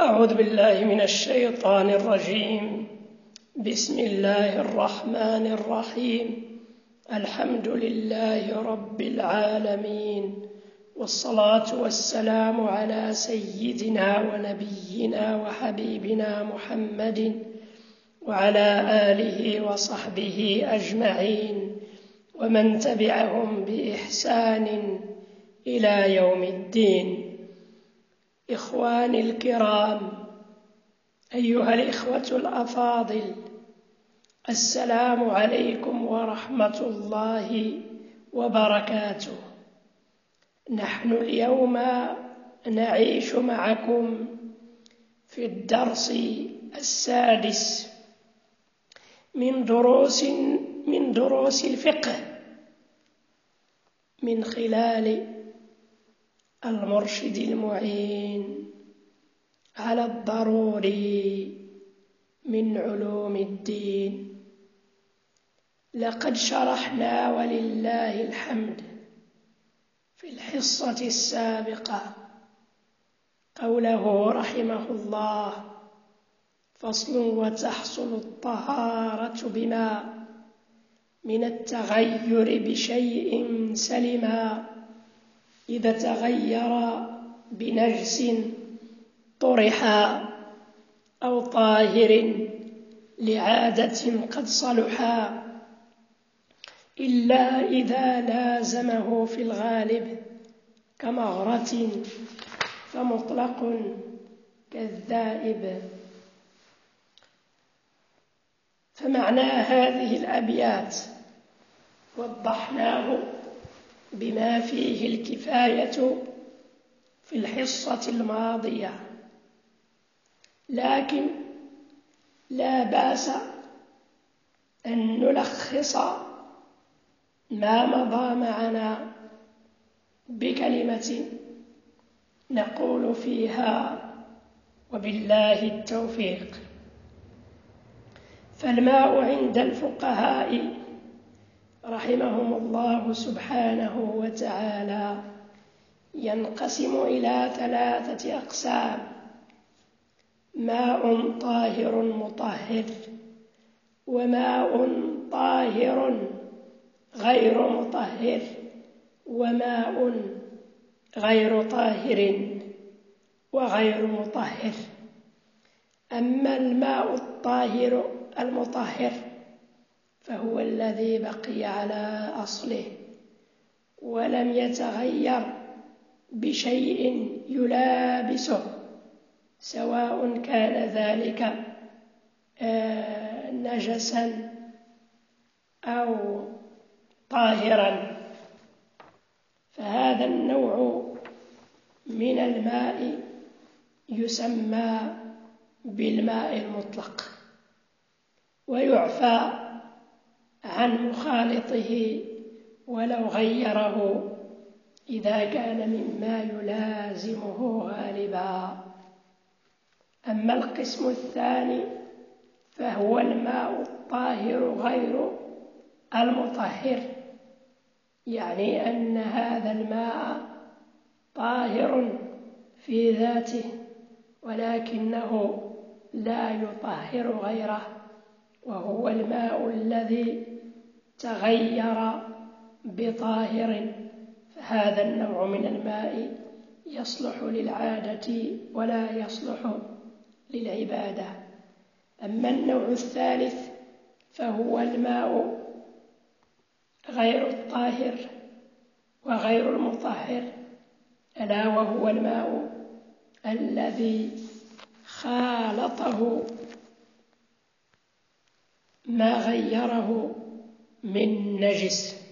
أعوذ بالله من الشيطان الرجيم. بسم الله الرحمن الرحيم. الحمد لله رب العالمين، والصلاة والسلام على سيدنا ونبينا وحبيبنا محمد وعلى آله وصحبه أجمعين ومن تبعهم بإحسان إلى يوم الدين. إخواني الكرام، أيها الإخوة الأفاضل، السلام عليكم ورحمة الله وبركاته. نحن اليوم نعيش معكم في الدرس السادس من دروس الفقه من خلال المرشد المعين على الضروري من علوم الدين. لقد شرحنا ولله الحمد في الحصة السابقة قوله رحمه الله: فصل: وتحصل الطهارة بما من التغير بشيء سلما إذا تغير بنجس طرحا أو طاهر لعادة قد صلحا، إلا إذا لازمه في الغالب كمغرة فمطلق كالذائب. فمعنى هذه الأبيات وضحناه بما فيه الكفاية في الحصة الماضية، لكن لا بأس أن نلخص ما مضى معنا بكلمة نقول فيها وبالله التوفيق. فالماء عند الفقهاء رحمهم الله سبحانه وتعالى ينقسم إلى 3 أقسام: ماء طاهر مطهر، وماء طاهر غير مطهر، وماء غير طاهر وغير مطهر. أما الماء الطاهر المطهر فهو الذي بقي على أصله ولم يتغير بشيء يلابسه، سواء كان ذلك نجسا أو طاهرا. فهذا النوع من الماء يسمى بالماء المطلق، ويعفى عن مخالطه ولو غيره إذا كان مما يلازمه غالبا. أما القسم الثاني فهو الماء الطاهر غير المطهر، يعني أن هذا الماء طاهر في ذاته ولكنه لا يطهر غيره، وهو الماء الذي تغير بطاهر. فهذا النوع من الماء يصلح للعادة ولا يصلح للعبادة. أما النوع الثالث فهو الماء غير الطاهر وغير المطهر، ألا وهو الماء الذي خالطه ما غيره من نجس.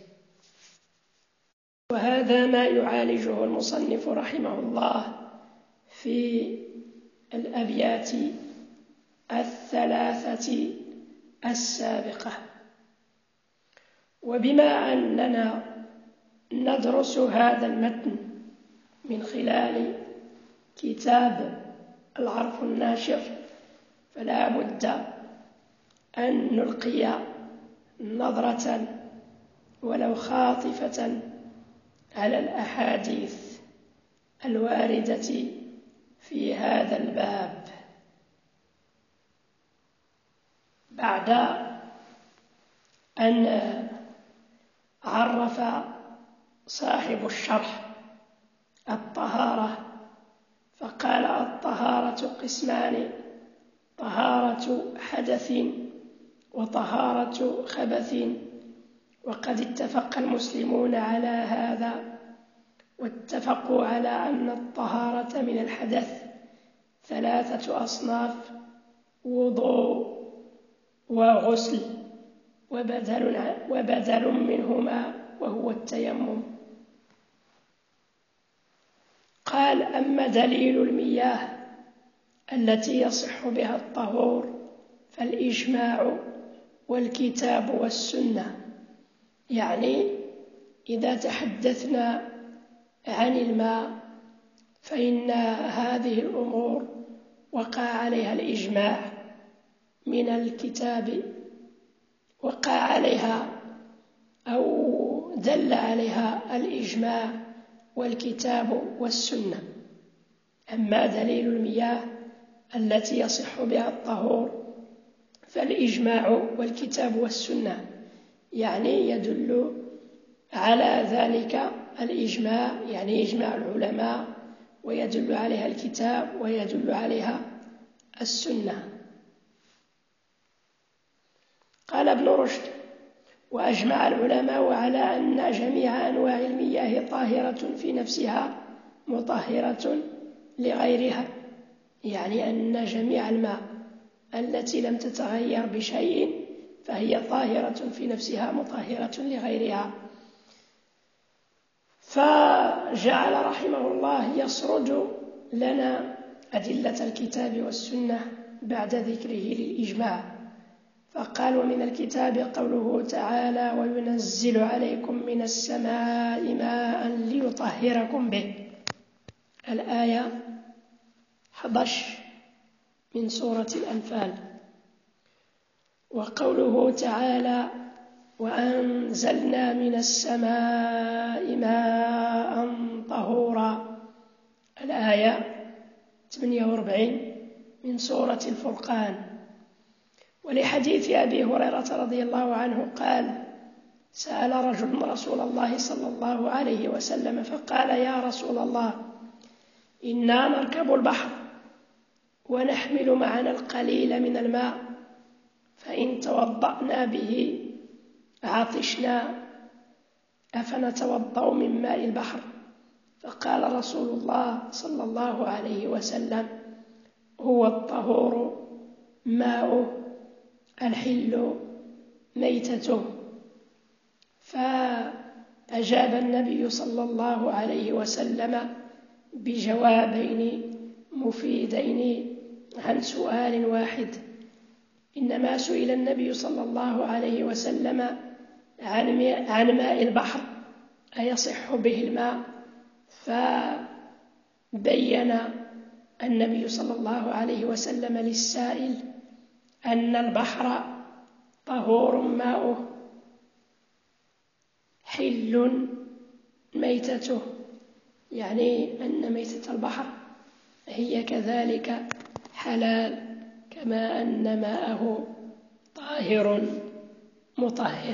وهذا ما يعالجه المصنف رحمه الله في الأبيات 3 السابقة. وبما أننا ندرس هذا المتن من خلال كتاب العرف الناشر، فلا بد أن نلقي نظرة ولو خاطفة على الأحاديث الواردة في هذا هذا الباب بعد أن عرف صاحب الشرح الطهارة فقال: الطهارة قسمان: طهارة حدث وطهارة خبث، وقد اتفق المسلمون على هذا، واتفقوا على أن الطهارة من الحدث 3 أصناف: وضوء وغسل وبدل منهما وهو التيمم. قال: أما دليل المياه التي يصح بها الطهور فالإجماع والكتاب والسنة. يعني إذا تحدثنا عن الماء فإن هذه الأمور وقع عليها الإجماع من الكتاب، وقع عليها أو دل عليها الإجماع والكتاب والسنة. أما دليل المياه التي يصح بها الطهور فالإجماع والكتاب والسنة، يعني يدل على ذلك الإجماع، يعني إجماع العلماء، ويدل عليها الكتاب ويدل عليها السنة. قال ابن رشد: وأجمع العلماء على أن جميع أنواع المياه طاهرة في نفسها مطهرة لغيرها، يعني أن جميع الماء التي لم تتغير بشيء فهي طاهرة في نفسها مطهرة لغيرها. فجعل رحمه الله يسرد لنا أدلة الكتاب والسنة بعد ذكره للإجماع، فقال: ومن الكتاب قوله تعالى: وينزل عليكم من السماء ماء ليطهركم به، الآية 11 من سورة الأنفال. وقوله تعالى: وأنزلنا من السماء ماء طهورا، الآية 48 من سورة الفرقان. ولحديث أبي هريرة رضي الله عنه قال: سأل رجل رسول الله صلى الله عليه وسلم فقال: يا رسول الله، إنا نركب البحر ونحمل معنا القليل من الماء، فإن توضأنا به عطشنا، أفنتوضأ من ماء البحر؟ فقال رسول الله صلى الله عليه وسلم: هو الطهور ماؤه الحل ميتته. فأجاب النبي صلى الله عليه وسلم بجوابين مفيدين عن سؤال واحد. إنما سئل النبي صلى الله عليه وسلم عن ماء البحر أيصح به الماء، فبين النبي صلى الله عليه وسلم للسائل أن البحر طهور ماؤه حل ميتته، يعني أن ميتة البحر هي كذلك حلال، كما أن ماءه طاهر مطهر.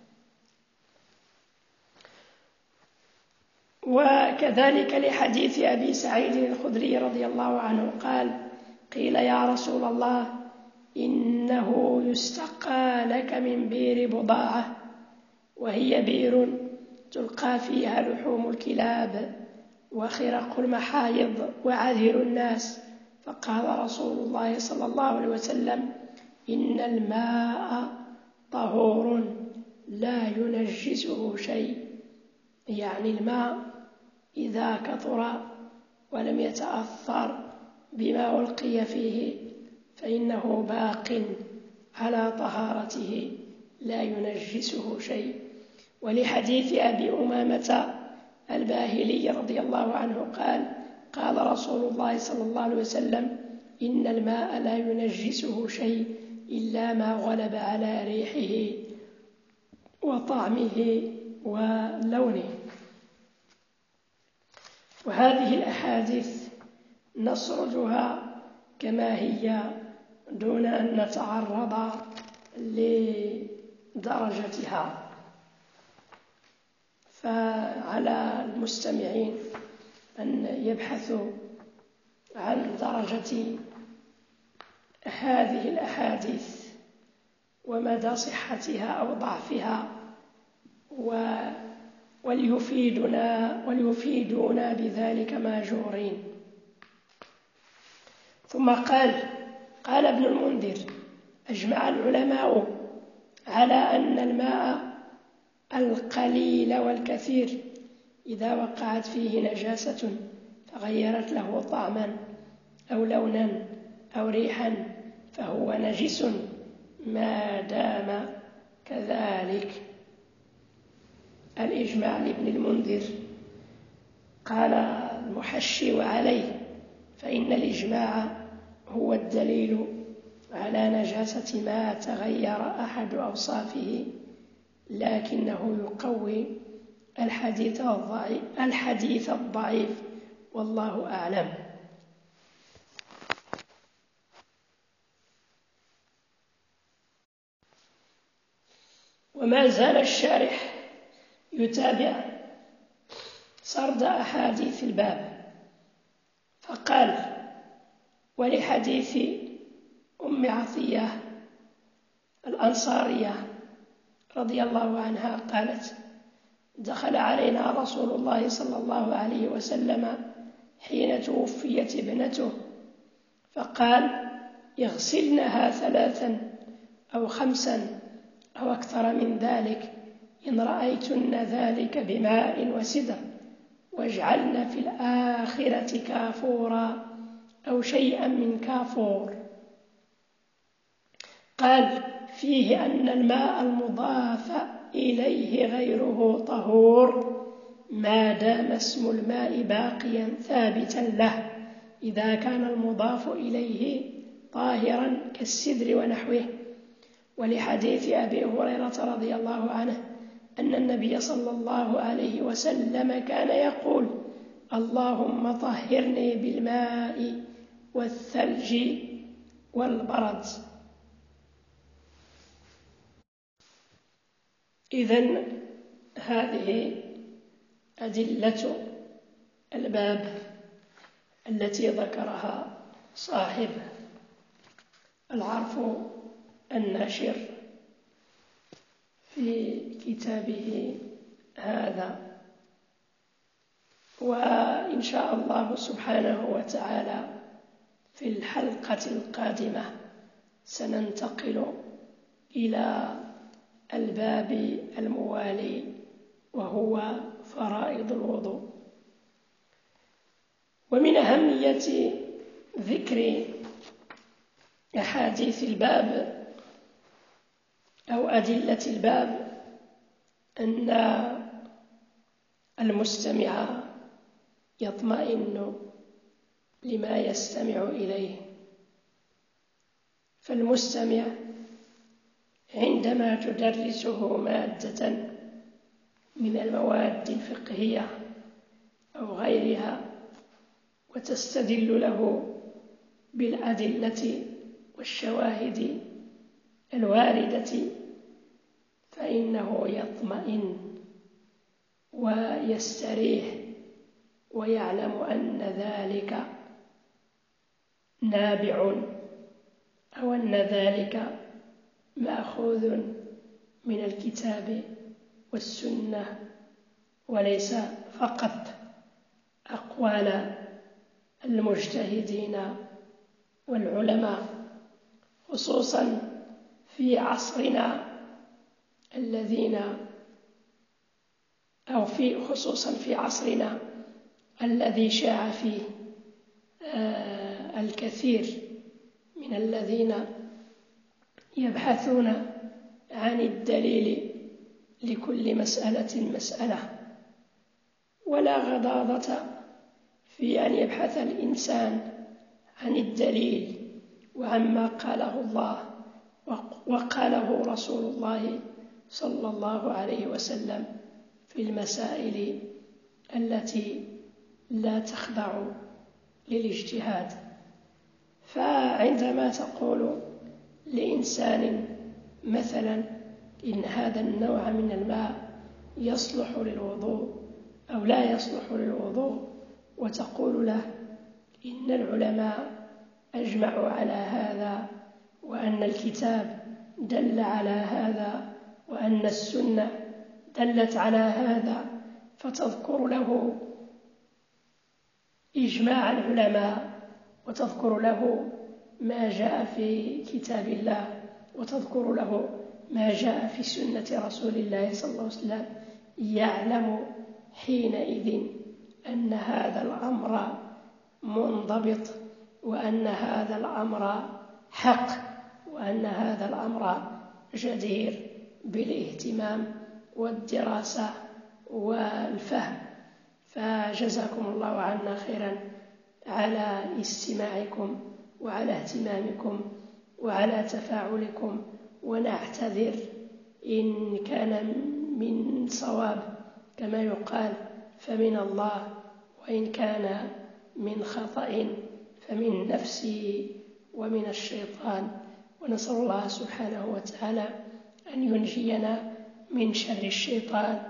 وكذلك لحديث أبي سعيد الخدري رضي الله عنه قال: قيل يا رسول الله، إنه يستقى لك من بئر بضاعة، وهي بئر تلقى فيها لحوم الكلاب وخرق المحايض وعذر الناس. فقال رسول الله صلى الله عليه وسلم: إن الماء طهور لا ينجسه شيء، يعني الماء إذا كثر ولم يتأثر بما ألقي فيه فإنه باق على طهارته لا ينجسه شيء. ولحديث أبي أمامة الباهلي رضي الله عنه قال: قال رسول الله صلى الله عليه وسلم: إن الماء لا ينجسه شيء إلا ما غلب على ريحه وطعمه ولونه. وهذه الأحاديث نسردها كما هي دون أن نتعرض لدرجتها. فعلى المستمعين أن يبحثوا عن درجة هذه الأحاديث ومدى صحتها أو ضعفها، وليفيدونا بذلك ماجورين. ثم قال ابن المنذر: أجمع العلماء على أن الماء القليل والكثير إذا وقعت فيه نجاسة فغيرت له طعما أو لونا أو ريحا فهو نجس ما دام كذلك. الإجماع لابن المنذر. قال المحشي: وعليه فإن الإجماع هو الدليل على نجاسة ما تغير أحد أوصافه، لكنه يقوي الحديث الضعيف، والله أعلم. وما زال الشارح يتابع سرد أحاديث الباب، فقال: ولحديث أم عطية الأنصارية رضي الله عنها قالت: دخل علينا رسول الله صلى الله عليه وسلم حين توفيت ابنته، فقال: اغسلنها 3 أو 5 أو أكثر من ذلك إن رأيتن ذلك بماء وسدر، واجعلن في الآخرة كافورا أو شيئا من كافور. قال: فيه أن الماء المضاف إليه غيره طهور ما دام اسم الماء باقيا ثابتا له، إذا كان المضاف إليه طاهرا كالسدر ونحوه. ولحديث أبي هريرة رضي الله عنه أن النبي صلى الله عليه وسلم كان يقول: اللهم طهرني بالماء والثلج والبرد. إذن هذه أدلة الباب التي ذكرها صاحب العرف الناشر في كتابه هذا. وإن شاء الله سبحانه وتعالى في الحلقة القادمة سننتقل إلى الباب الموالي وهو فرائض الوضوء. ومن أهمية ذكر أحاديث الباب أو أدلة الباب أن المستمع يطمئن لما يستمع إليه. فالمستمع عندما تدرسه مادة من المواد الفقهية أو غيرها وتستدل له بالأدلة والشواهد الواردة، فإنه يطمئن ويستريح ويعلم أن ذلك نابع أو أن ذلك مأخوذ من الكتاب والسنة، وليس فقط أقوال المجتهدين والعلماء، خصوصا في عصرنا الذي شاع فيه الكثير من الذين يبحثون عن الدليل لكل مسألة، ولا غضاضة في أن يبحث الإنسان عن الدليل وعما قاله الله وقاله رسول الله صلى الله عليه وسلم في المسائل التي لا تخضع للاجتهاد. فعندما تقول لإنسان مثلا إن هذا النوع من الماء يصلح للوضوء أو لا يصلح للوضوء، وتقول له إن العلماء أجمعوا على هذا، وأن الكتاب دل على هذا، وأن السنة دلت على هذا، فتذكر له إجماع العلماء، وتذكر له ما جاء في كتاب الله، وتذكر له ما جاء في سنة رسول الله صلى الله عليه وسلم، يعلم حينئذ أن هذا الأمر منضبط، وأن هذا الأمر حق، وأن هذا الأمر جدير بالاهتمام والدراسة والفهم. فجزاكم الله عنا خيرا على استماعكم وعلى اهتمامكم وعلى تفاعلكم، ونعتذر إن كان من صواب كما يقال فمن الله، وإن كان من خطأ فمن نفسي ومن الشيطان، ونسأل الله سبحانه وتعالى أن ينجينا من شر الشيطان.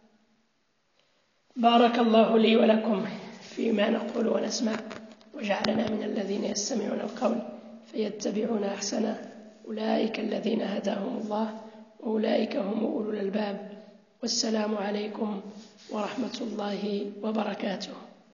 بارك الله لي ولكم فيما نقول ونسمع، وجعلنا من الذين يستمعون القول فيتبعون أحسنه، أولئك الذين هداهم الله وأولئك هم أولو الألباب. والسلام عليكم ورحمة الله وبركاته.